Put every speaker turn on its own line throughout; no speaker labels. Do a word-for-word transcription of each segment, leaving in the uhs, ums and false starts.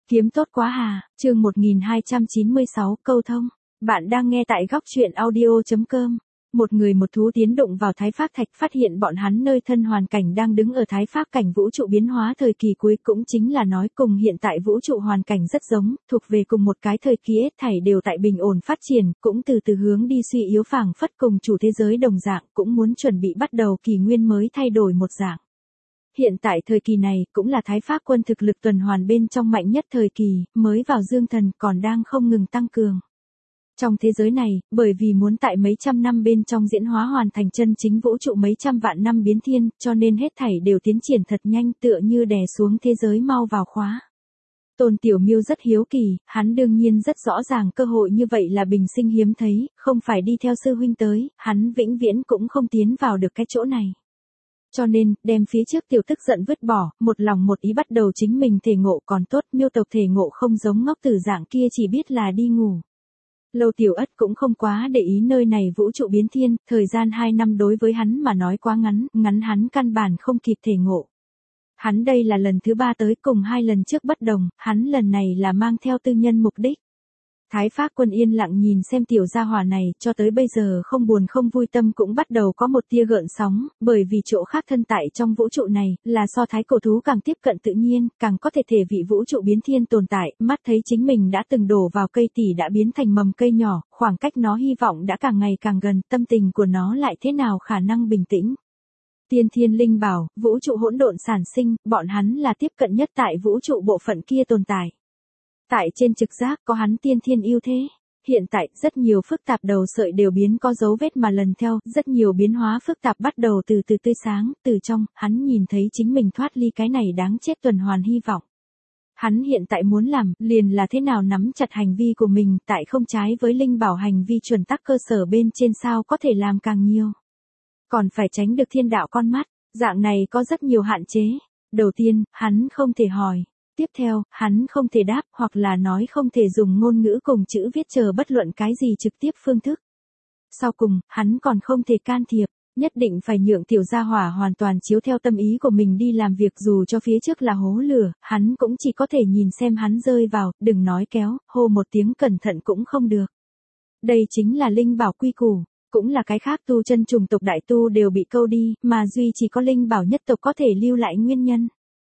Kiếm tốt quá hà, chương một nghìn hai trăm chín mươi sáu, câu thông. Bạn đang nghe tại góc truyện audio.com. Một người một thú tiến đụng vào Thái Phác Thạch, phát hiện bọn hắn nơi thân hoàn cảnh đang đứng ở Thái Phác cảnh vũ trụ biến hóa thời kỳ cuối, cũng chính là nói cùng hiện tại vũ trụ hoàn cảnh rất giống, thuộc về cùng một cái thời kỳ, hết thảy đều tại bình ổn phát triển, cũng từ từ hướng đi suy yếu, phảng phất cùng chủ thế giới đồng dạng, cũng muốn chuẩn bị bắt đầu kỷ nguyên mới thay đổi một dạng. Hiện tại thời kỳ này cũng là Thái Phác quân thực lực tuần hoàn bên trong mạnh nhất thời kỳ, mới vào dương thần còn đang không ngừng tăng cường. Trong thế giới này, bởi vì muốn tại mấy trăm năm bên trong diễn hóa hoàn thành chân chính vũ trụ mấy trăm vạn năm biến thiên, cho nên hết thảy đều tiến triển thật nhanh, tựa như đè xuống thế giới mau vào khóa. Tôn Tiểu Miêu rất hiếu kỳ, hắn đương nhiên rất rõ ràng cơ hội như vậy là bình sinh hiếm thấy, không phải đi theo sư huynh tới, hắn vĩnh viễn cũng không tiến vào được cái chỗ này. Cho nên, đem phía trước tiểu tức giận vứt bỏ, một lòng một ý bắt đầu chính mình thể ngộ, còn tốt, Miêu tộc thể ngộ không giống ngốc tử dạng kia chỉ biết là đi ngủ. Lâu Tiểu Ất cũng không quá để ý nơi này vũ trụ biến thiên, thời gian hai năm đối với hắn mà nói quá ngắn, ngắn hắn căn bản không kịp thể ngộ. Hắn đây là lần thứ ba tới, cùng hai lần trước bất đồng, hắn lần này là mang theo tư nhân mục đích. Thái Phác quân yên lặng nhìn xem tiểu gia hỏa này, cho tới bây giờ không buồn không vui, tâm cũng bắt đầu có một tia gợn sóng, bởi vì chỗ khác thân tại trong vũ trụ này, là so thái cổ thú càng tiếp cận tự nhiên, càng có thể thể vị vũ trụ biến thiên tồn tại, mắt thấy chính mình đã từng đổ vào cây tỉ đã biến thành mầm cây nhỏ, khoảng cách nó hy vọng đã càng ngày càng gần, tâm tình của nó lại thế nào khả năng bình tĩnh. Tiên thiên linh bảo, vũ trụ hỗn độn sản sinh, bọn hắn là tiếp cận nhất tại vũ trụ bộ phận kia tồn tại. Tại trên trực giác có hắn tiên thiên ưu thế. Hiện tại, rất nhiều phức tạp đầu sợi đều biến có dấu vết mà lần theo, rất nhiều biến hóa phức tạp bắt đầu từ từ tươi sáng, từ trong, hắn nhìn thấy chính mình thoát ly cái này đáng chết tuần hoàn hy vọng. Hắn hiện tại muốn làm, liền là thế nào nắm chặt hành vi của mình, tại không trái với linh bảo hành vi chuẩn tắc cơ sở bên trên sao có thể làm càng nhiều. Còn phải tránh được thiên đạo con mắt, dạng này có rất nhiều hạn chế. Đầu tiên, hắn không thể hỏi. Tiếp theo, hắn không thể đáp, hoặc là nói không thể dùng ngôn ngữ cùng chữ viết chờ bất luận cái gì trực tiếp phương thức. Sau cùng, hắn còn không thể can thiệp, nhất định phải nhượng tiểu gia hỏa hoàn toàn chiếu theo tâm ý của mình đi làm việc, dù cho phía trước là hố lửa, hắn cũng chỉ có thể nhìn xem hắn rơi vào, đừng nói kéo, hô một tiếng cẩn thận cũng không được. Đây chính là linh bảo quy củ, cũng là cái khác tu chân chủng tộc đại tu đều bị câu đi, mà duy chỉ có linh bảo nhất tộc có thể lưu lại nguyên nhân.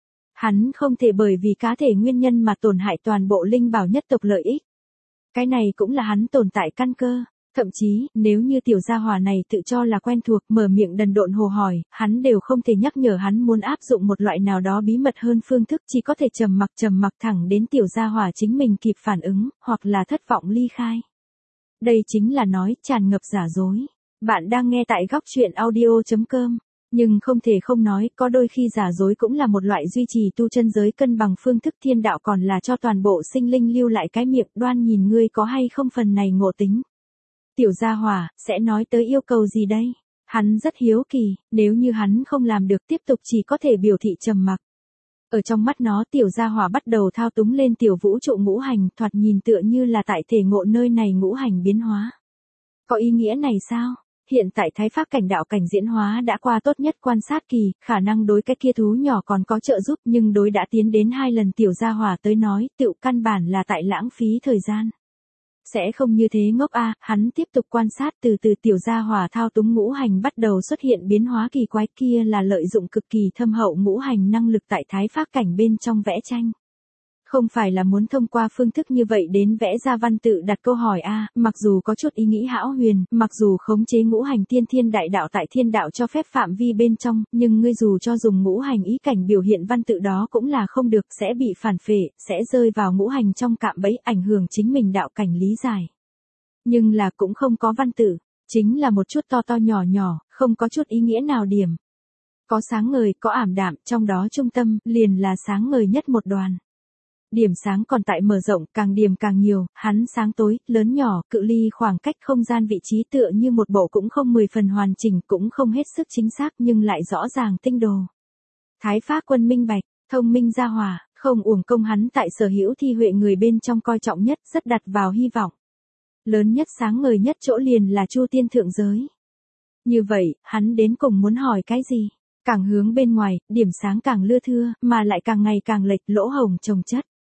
Hắn không thể bởi vì cá thể nguyên nhân mà tổn hại toàn bộ linh bảo nhất tộc lợi ích. Cái này cũng là hắn tồn tại căn cơ. Thậm chí, nếu như tiểu gia hỏa này tự cho là quen thuộc, mở miệng đần độn hồ hỏi, hắn đều không thể nhắc nhở hắn muốn áp dụng một loại nào đó bí mật hơn phương thức, chỉ có thể trầm mặc trầm mặc thẳng đến tiểu gia hỏa chính mình kịp phản ứng, hoặc là thất vọng ly khai. Đây chính là nói tràn ngập giả dối. Bạn đang nghe tại góc truyện audio.com. Nhưng không thể không nói, có đôi khi giả dối cũng là một loại duy trì tu chân giới cân bằng phương thức, thiên đạo còn là cho toàn bộ sinh linh lưu lại cái miệng, đoan nhìn ngươi có hay không phần này ngộ tính. Tiểu gia hỏa, sẽ nói tới yêu cầu gì đây? Hắn rất hiếu kỳ, nếu như hắn không làm được tiếp tục chỉ có thể biểu thị trầm mặc. Ở trong mắt nó tiểu gia hỏa bắt đầu thao túng lên tiểu vũ trụ ngũ hành, thoạt nhìn tựa như là tại thể ngộ nơi này ngũ hành biến hóa. Có ý nghĩa này sao? Hiện tại Thái Phác cảnh đạo cảnh diễn hóa đã qua tốt nhất quan sát kỳ, khả năng đối cái kia thú nhỏ còn có trợ giúp, nhưng đối đã tiến đến hai lần tiểu gia hỏa tới nói, tựu căn bản là tại lãng phí thời gian. Sẽ không như thế ngốc a, hắn tiếp tục quan sát, từ từ tiểu gia hỏa thao túng ngũ hành bắt đầu xuất hiện biến hóa kỳ quái, kia là lợi dụng cực kỳ thâm hậu ngũ hành năng lực tại Thái Phác cảnh bên trong vẽ tranh. Không phải là muốn thông qua phương thức như vậy đến vẽ ra văn tự đặt câu hỏi a, à, mặc dù có chút ý nghĩ hão huyền, mặc dù khống chế ngũ hành tiên thiên đại đạo tại thiên đạo cho phép phạm vi bên trong, nhưng ngươi dù cho dùng ngũ hành ý cảnh biểu hiện văn tự đó cũng là không được, sẽ bị phản phệ, sẽ rơi vào ngũ hành trong cạm bẫy, ảnh hưởng chính mình đạo cảnh lý giải. Nhưng là cũng không có văn tự, chính là một chút to to nhỏ nhỏ, không có chút ý nghĩa nào điểm. Có sáng ngời, có ảm đạm, trong đó trung tâm, liền là sáng ngời nhất một đoàn. Điểm sáng còn tại mở rộng, càng điểm càng nhiều, hắn sáng tối, lớn nhỏ, cự ly khoảng cách không gian vị trí tựa như một bộ cũng không mười phần hoàn chỉnh, cũng không hết sức chính xác nhưng lại rõ ràng tinh đồ. Thái Phác quân minh bạch, thông minh gia hỏa, không uổng công hắn tại sở hữu thi huệ người bên trong coi trọng nhất, rất đặt vào hy vọng. Lớn nhất sáng ngời nhất chỗ liền là Chu Tiên thượng giới. Như vậy, hắn đến cùng muốn hỏi cái gì? Càng hướng bên ngoài, điểm sáng càng lưa thưa, mà lại càng ngày càng lệch, lỗ hổng chồng chất.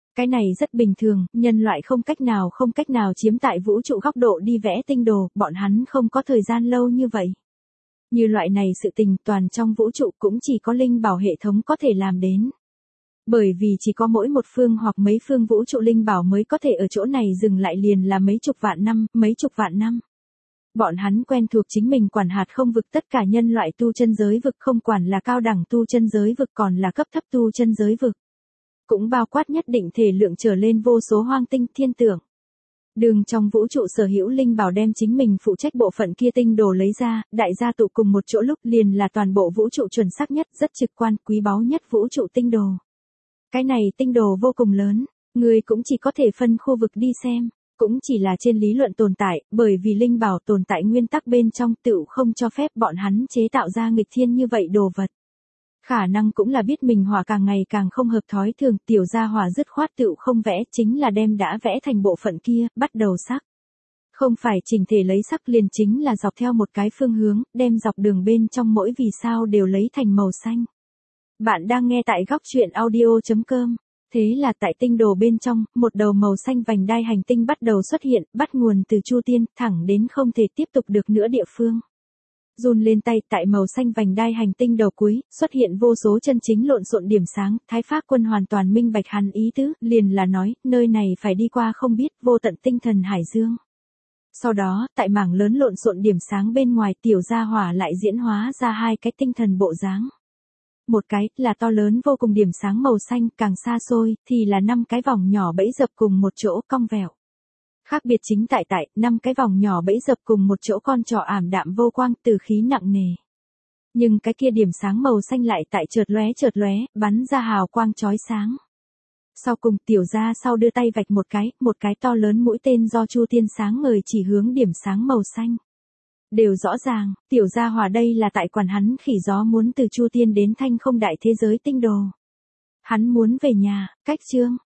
Cái này rất bình thường, nhân loại không cách nào không cách nào chiếm tại vũ trụ góc độ đi vẽ tinh đồ, bọn hắn không có thời gian lâu như vậy. Như loại này sự tình toàn trong vũ trụ cũng chỉ có linh bảo hệ thống có thể làm đến. Bởi vì chỉ có mỗi một phương hoặc mấy phương vũ trụ linh bảo mới có thể ở chỗ này dừng lại liền là mấy chục vạn năm, mấy chục vạn năm. Bọn hắn quen thuộc chính mình quản hạt không vực tất cả nhân loại tu chân giới vực không quản là cao đẳng tu chân giới vực còn là cấp thấp tu chân giới vực. Cũng bao quát nhất định thể lượng trở lên vô số hoang tinh thiên tượng. Đường trong vũ trụ sở hữu linh bảo đem chính mình phụ trách bộ phận kia tinh đồ lấy ra, đại gia tụ cùng một chỗ lúc liền là toàn bộ vũ trụ chuẩn xác nhất, rất trực quan, quý báu nhất vũ trụ tinh đồ. Cái này tinh đồ vô cùng lớn, người cũng chỉ có thể phân khu vực đi xem, cũng chỉ là trên lý luận tồn tại, bởi vì linh bảo tồn tại nguyên tắc bên trong tựu không cho phép bọn hắn chế tạo ra nghịch thiên như vậy đồ vật. Khả năng cũng là biết mình hỏa càng ngày càng không hợp thói thường, tiểu gia hỏa dứt khoát tựu không vẽ, chính là đem đã vẽ thành bộ phận kia, bắt đầu sắc. Không phải chỉnh thể lấy sắc liền chính là dọc theo một cái phương hướng, đem dọc đường bên trong mỗi vì sao đều lấy thành màu xanh. Bạn đang nghe tại góc truyện audio chấm com. Thế là tại tinh đồ bên trong, một đầu màu xanh vành đai hành tinh bắt đầu xuất hiện, bắt nguồn từ Chu Tiên, thẳng đến không thể tiếp tục được nữa địa phương. Run lên tay, tại màu xanh vành đai hành tinh đầu cuối, xuất hiện vô số chân chính lộn xộn điểm sáng, Thái Phác Quân hoàn toàn minh bạch hắn ý tứ, liền là nói, nơi này phải đi qua không biết, vô tận tinh thần hải dương. Sau đó, tại mảng lớn lộn xộn điểm sáng bên ngoài tiểu gia hỏa lại diễn hóa ra hai cái tinh thần bộ dáng. Một cái là to lớn vô cùng điểm sáng màu xanh, càng xa xôi thì là năm cái vòng nhỏ bẫy dập cùng một chỗ cong vẹo. Khác biệt chính tại tại, năm cái vòng nhỏ bẫy dập cùng một chỗ con trỏ ảm đạm vô quang, từ khí nặng nề. Nhưng cái kia điểm sáng màu xanh lại tại chợt lóe chợt lóe, bắn ra hào quang chói sáng. Sau cùng tiểu gia sau đưa tay vạch một cái, một cái to lớn mũi tên do Chu Tiên sáng ngời chỉ hướng điểm sáng màu xanh. Đều rõ ràng, tiểu gia hỏa đây là tại quản hắn khỉ gió muốn từ Chu Tiên đến Thanh Không đại thế giới tinh đồ. Hắn muốn về nhà, cách chương.